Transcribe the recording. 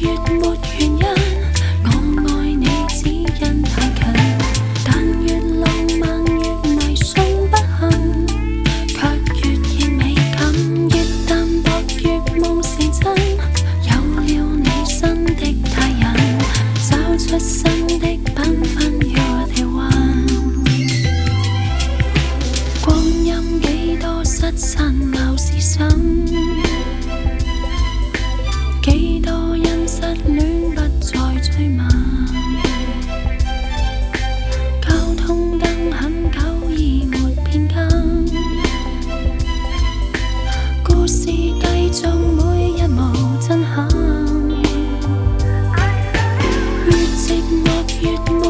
越沒原因，我愛你只因太近，但越浪漫越迷信不幸，卻越認美感，越淡薄越夢成真，有了你新的太陽，找出新的繽紛 You're the one， 光陰幾多失散鬧是心，幾多因失戀不再追問，交通燈很久已沒變更，故事繼續每日無震撼，越寂寞越